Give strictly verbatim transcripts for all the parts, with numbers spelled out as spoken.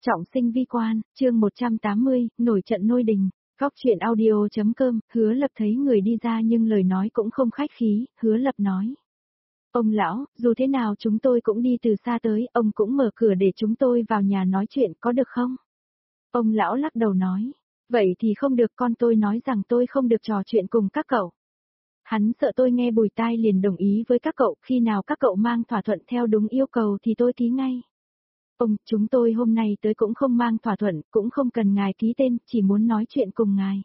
Trọng sinh vi quan, chương một trăm tám mươi, nổi trận lôi đình. Góc truyện audio.com, Hứa Lập thấy người đi ra nhưng lời nói cũng không khách khí, Hứa Lập nói. Ông lão, dù thế nào chúng tôi cũng đi từ xa tới, ông cũng mở cửa để chúng tôi vào nhà nói chuyện có được không? Ông lão lắc đầu nói, vậy thì không được, con tôi nói rằng tôi không được trò chuyện cùng các cậu. Hắn sợ tôi nghe bùi tai liền đồng ý với các cậu, khi nào các cậu mang thỏa thuận theo đúng yêu cầu thì tôi ký ngay. Ông, chúng tôi hôm nay tới cũng không mang thỏa thuận, cũng không cần ngài ký tên, chỉ muốn nói chuyện cùng ngài.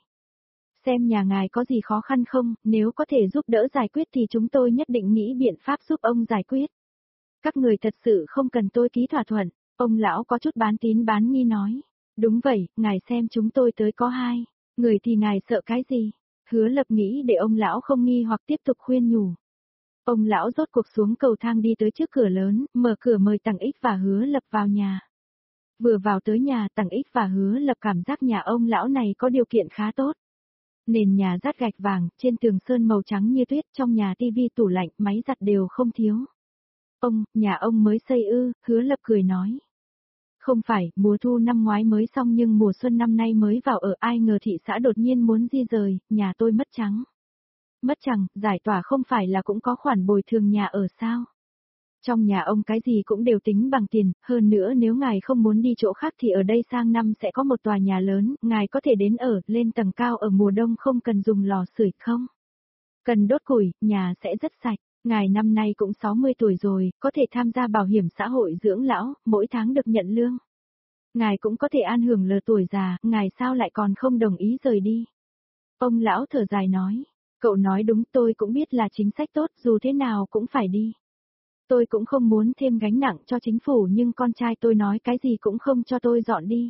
Xem nhà ngài có gì khó khăn không, nếu có thể giúp đỡ giải quyết thì chúng tôi nhất định nghĩ biện pháp giúp ông giải quyết. Các người thật sự không cần tôi ký thỏa thuận, ông lão có chút bán tín bán nghi nói. Đúng vậy, ngài xem chúng tôi tới có hai, người thì ngài sợ cái gì? Hứa Lập nghĩ để ông lão không nghi hoặc tiếp tục khuyên nhủ. Ông lão rốt cuộc xuống cầu thang đi tới trước cửa lớn, mở cửa mời Tằng Ích và Hứa Lập vào nhà. Vừa vào tới nhà, Tằng Ích và Hứa Lập cảm giác nhà ông lão này có điều kiện khá tốt. Nền nhà rát gạch vàng, trên tường sơn màu trắng như tuyết, trong nhà tivi tủ lạnh, máy giặt đều không thiếu. Ông, nhà ông mới xây ư? Hứa Lập cười nói. Không phải, mùa thu năm ngoái mới xong nhưng mùa xuân năm nay mới vào ở, ai ngờ thị xã đột nhiên muốn di rời, nhà tôi mất trắng. Mất chẳng, giải tỏa không phải là cũng có khoản bồi thường nhà ở sao? Trong nhà ông cái gì cũng đều tính bằng tiền, hơn nữa nếu ngài không muốn đi chỗ khác thì ở đây sang năm sẽ có một tòa nhà lớn, ngài có thể đến ở, lên tầng cao ở mùa đông không cần dùng lò sưởi không? Cần đốt củi, nhà sẽ rất sạch, ngài năm nay cũng sáu mươi tuổi rồi, có thể tham gia bảo hiểm xã hội dưỡng lão, mỗi tháng được nhận lương. Ngài cũng có thể an hưởng lờ tuổi già, ngài sao lại còn không đồng ý rời đi? Ông lão thở dài nói. Cậu nói đúng, tôi cũng biết là chính sách tốt, dù thế nào cũng phải đi. Tôi cũng không muốn thêm gánh nặng cho chính phủ nhưng con trai tôi nói cái gì cũng không cho tôi dọn đi.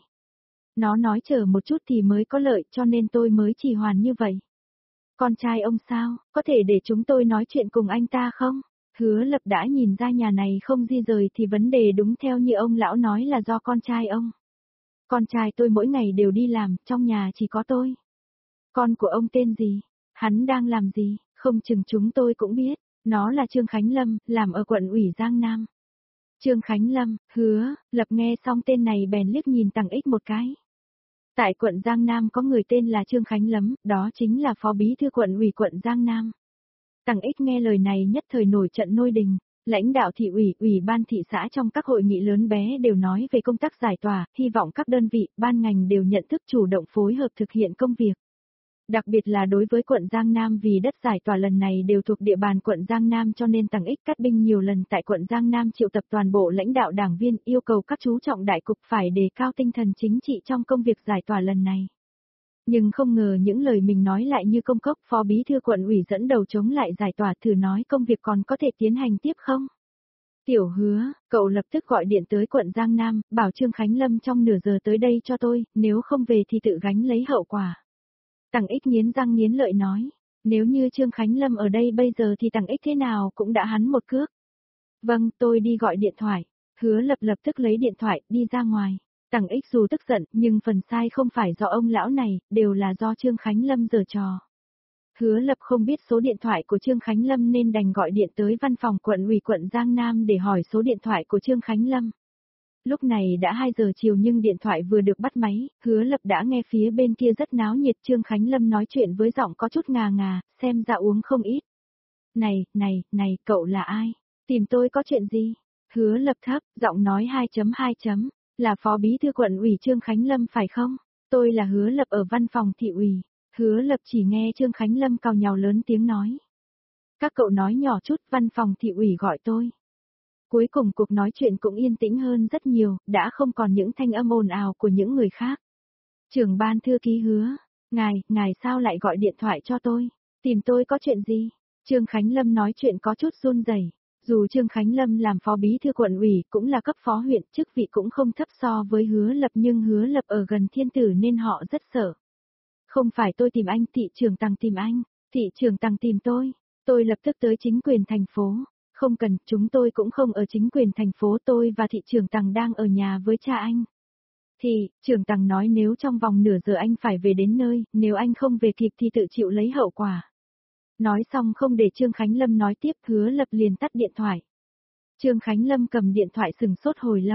Nó nói chờ một chút thì mới có lợi cho nên tôi mới trì hoãn như vậy. Con trai ông sao, có thể để chúng tôi nói chuyện cùng anh ta không? Hứa Lập đã nhìn ra nhà này không di rời thì vấn đề đúng theo như ông lão nói là do con trai ông. Con trai tôi mỗi ngày đều đi làm, trong nhà chỉ có tôi. Con của ông tên gì? Hắn đang làm gì, không chừng chúng tôi cũng biết, nó là Trương Khánh Lâm, làm ở quận ủy Giang Nam. Trương Khánh Lâm, Hứa, Lập nghe xong tên này bèn liếc nhìn Tằng Ích một cái. Tại quận Giang Nam có người tên là Trương Khánh Lâm, đó chính là phó bí thư quận ủy quận Giang Nam. Tằng Ích nghe lời này nhất thời nổi trận lôi đình, lãnh đạo thị ủy, ủy ban thị xã trong các hội nghị lớn bé đều nói về công tác giải tỏa, hy vọng các đơn vị, ban ngành đều nhận thức chủ động phối hợp thực hiện công việc. Đặc biệt là đối với quận Giang Nam vì đất giải tỏa lần này đều thuộc địa bàn quận Giang Nam cho nên Tằng Ích cắt binh nhiều lần tại quận Giang Nam triệu tập toàn bộ lãnh đạo đảng viên yêu cầu các chú trọng đại cục phải đề cao tinh thần chính trị trong công việc giải tỏa lần này. Nhưng không ngờ những lời mình nói lại như công cốc, phó bí thư quận ủy dẫn đầu chống lại giải tỏa, thử nói công việc còn có thể tiến hành tiếp không? Tiểu Hứa, cậu lập tức gọi điện tới quận Giang Nam, bảo Trương Khánh Lâm trong nửa giờ tới đây cho tôi, nếu không về thì tự gánh lấy hậu quả. Tằng Ích nghiến răng nghiến lợi nói, nếu như Trương Khánh Lâm ở đây bây giờ thì Tằng Ích thế nào cũng đã hắn một cước. Vâng, tôi đi gọi điện thoại. Hứa Lập lập tức lấy điện thoại, đi ra ngoài. Tằng Ích dù tức giận, nhưng phần sai không phải do ông lão này, đều là do Trương Khánh Lâm giở trò. Hứa Lập không biết số điện thoại của Trương Khánh Lâm nên đành gọi điện tới văn phòng quận ủy quận Giang Nam để hỏi số điện thoại của Trương Khánh Lâm. Lúc này đã hai giờ chiều nhưng điện thoại vừa được bắt máy, Hứa Lập đã nghe phía bên kia rất náo nhiệt, Trương Khánh Lâm nói chuyện với giọng có chút ngà ngà, xem ra uống không ít. Này, này, này, cậu là ai? Tìm tôi có chuyện gì? Hứa Lập thấp, giọng nói hai chấm hai chấm, là phó bí thư quận ủy Trương Khánh Lâm phải không? Tôi là Hứa Lập ở văn phòng thị ủy. Hứa Lập chỉ nghe Trương Khánh Lâm cào nhào lớn tiếng nói. Các cậu nói nhỏ chút, văn phòng thị ủy gọi tôi. Cuối cùng cuộc nói chuyện cũng yên tĩnh hơn rất nhiều, đã không còn những thanh âm ồn ào của những người khác. Trưởng ban thư ký Hứa, ngài, ngài sao lại gọi điện thoại cho tôi? Tìm tôi có chuyện gì? Trương Khánh Lâm nói chuyện có chút run rẩy. Dù Trương Khánh Lâm làm phó bí thư quận ủy cũng là cấp phó huyện, chức vị cũng không thấp so với Hứa Lập nhưng Hứa Lập ở gần Thiên Tử nên họ rất sợ. Không phải tôi tìm anh, thị trưởng Tằng tìm anh, thị trưởng Tằng tìm tôi, tôi lập tức tới chính quyền thành phố. Không cần, chúng tôi cũng không ở chính quyền thành phố, tôi và thị trưởng Tằng đang ở nhà với cha anh. Thì, trưởng Tằng nói nếu trong vòng nửa giờ anh phải về đến nơi, nếu anh không về kịp thì tự chịu lấy hậu quả. Nói xong không để Trương Khánh Lâm nói tiếp, Hứa Lập liền tắt điện thoại. Trương Khánh Lâm cầm điện thoại sừng sốt hồi lâu,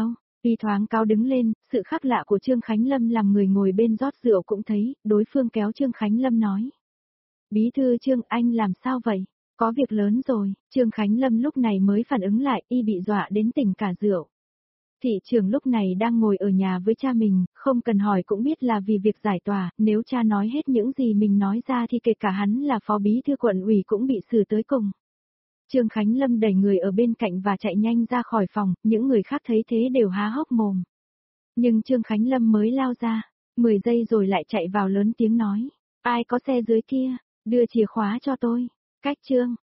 Y thoáng cao đứng lên, sự khác lạ của Trương Khánh Lâm làm người ngồi bên rót rượu cũng thấy, đối phương kéo Trương Khánh Lâm nói. Bí thư Trương, anh làm sao vậy? Có việc lớn rồi, Trương Khánh Lâm lúc này mới phản ứng lại, y bị dọa đến tỉnh cả rượu. Thị trưởng lúc này đang ngồi ở nhà với cha mình, không cần hỏi cũng biết là vì việc giải tỏa, nếu cha nói hết những gì mình nói ra thì kể cả hắn là phó bí thư quận ủy cũng bị xử tới cùng. Trương Khánh Lâm đẩy người ở bên cạnh và chạy nhanh ra khỏi phòng, những người khác thấy thế đều há hốc mồm. Nhưng Trương Khánh Lâm mới lao ra, mười giây rồi lại chạy vào lớn tiếng nói, ai có xe dưới kia, đưa chìa khóa cho tôi, cách Trương.